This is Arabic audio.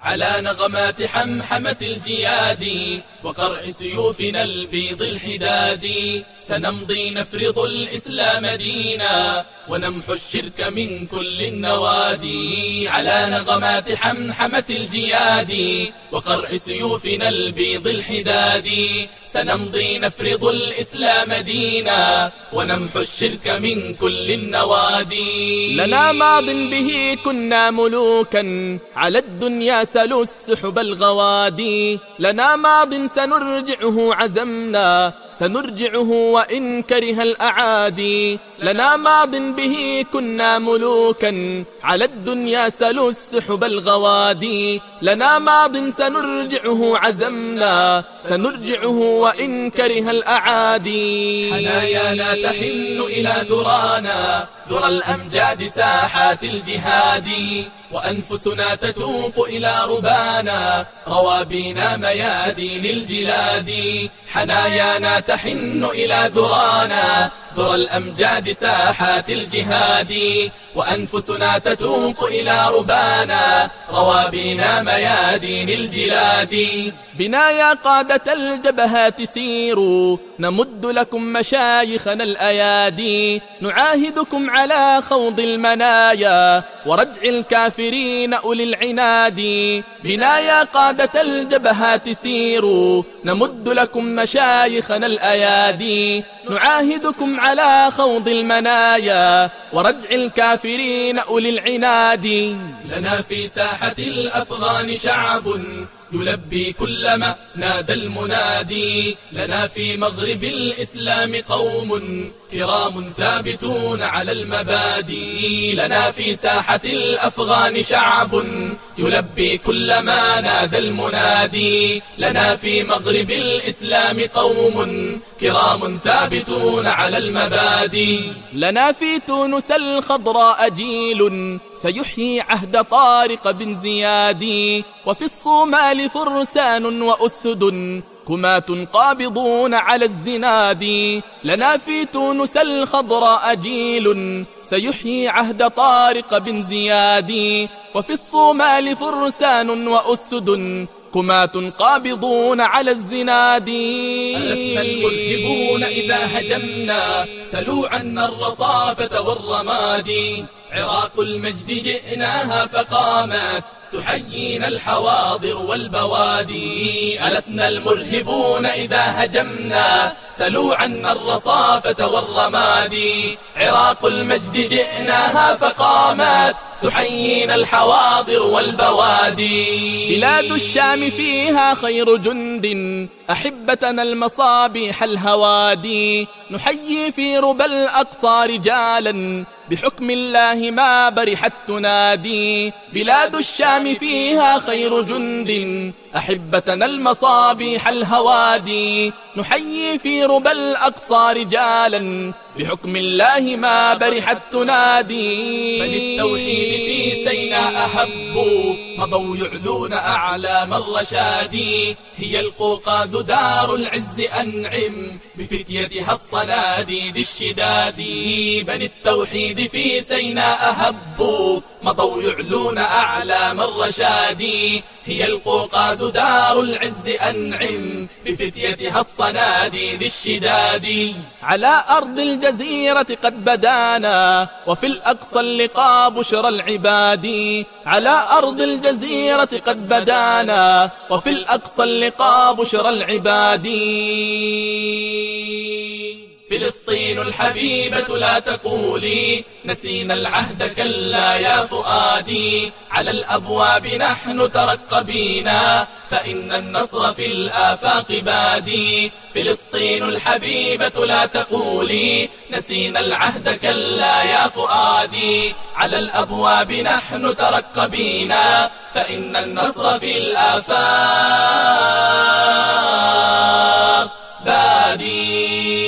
على نغمات حمحمة الجياد وقرع سيوفنا البيض الحداد سنمضي نفرض الإسلام دينا ونمحو الشرك من كل النوادي. على نغمات حمحمة الجياد وقرع سيوفنا البيض الحداد سنمضي نفرض الإسلام دينا ونمحو الشرك من كل النوادي. لنا ماض به كنا ملوكا على الدنيا سلوا السحب الغوادي. لنا ماض سنرجعه عزمنا سنرجعه وإن كره الأعادي. لنا ماض به كنا ملوكا على الدنيا سلوا السحب الغوادي. لنا ماض سنرجعه عزمنا سنرجعه وإن كره الأعادي. حنايانا تحن إلى ذرانا ذرى الأمجاد ساحات الجهاد وأنفسنا تتوق إلى ربانا روابينا ميادين الجلاد. حنايانا تحن إلى ذرانا ذرى الأمجاد ساحات الجهاد وأنفسنا تتوق إلى ربانا روابينا ميادين الجلاد. بنا يا قادة الجبهات سيروا نمد لكم مشايخنا الأيادي. نعاهدكم على خوض المنايا وردع الكافرين أولي العناد. بنا يا قادة الجبهات سيروا نمد لكم مشايخنا الأيادي. نعاهدكم على خوض المنايا وردع الكافرين أولي العناد. لنا في ساحة الأفغان شعب يلبي كلما نادى المنادي. لنا في مغرب الإسلام قوم كرام ثابتون على المبادئ. لنا في ساحة الأفغان شعب يلبي كلما نادى المنادي. لنا في مغرب الإسلام قوم كرام ثابتون على المبادئ. لنا في تونس الخضراء جيل سيحيي عهد طارق بن زياد. وفي الصومال فرسان وأسد كمات قابضون على الزناد. لنا في تونس الخضراء جيل سيحيي عهد طارق بن زياد. وفي الصومال فرسان وأسد كمات قابضون على الزناد. ألسنا المرهبون إذا هجمنا سلوا عنا الرصافة والرماد. عراق المجد جئناها فقامت تحيينا الحواضر والبوادي. ألسنا المرهبون إذا هجمنا سلوا عنا الرصافة والرماد. عراق المجد جئناها فقامت تحيينا الحواضر والبوادي. بلاد الشام فيها خير جند أحبتنا المصابيح الهوادي. نحيي في ربى الأقصى رجالا بحكم الله ما برحت تنادي. بلاد الشام فيها خير جند أحبتنا المصابيح الهوادي. نحيي في ربى الأقصى رجالا بحكم الله ما برحت تنادي. فللتوحيد في سيناء أحبوا مضوا يعلون أعلام الرشاد. هي القوقاز دار العز أنعم بفتيتها الصناديد الشداد. بني التوحيد في سيناء هبوا مضوا يعلون أعلام الرشاد. هي القوقاز دار العز أنعم بفتيتها الصناديد الشداد. على أرض الجزيرة قد بدانا وفي الأقصى اللقاء بشرى العباد. على أرض الجزيرة قد بدانا وفي الأقصى اللقاء بشرى العباد. فلسطين الحبيبة لا تقولي نسينا العهد كلا يا فؤادي. على الأبواب نحن ترقبينا فإن النصر في الآفاق بادي. فلسطين الحبيبة لا تقولي نسينا العهد كلا يا فؤادي. على الأبواب نحن ترقبينا فإن النصر في الآفاق بادي.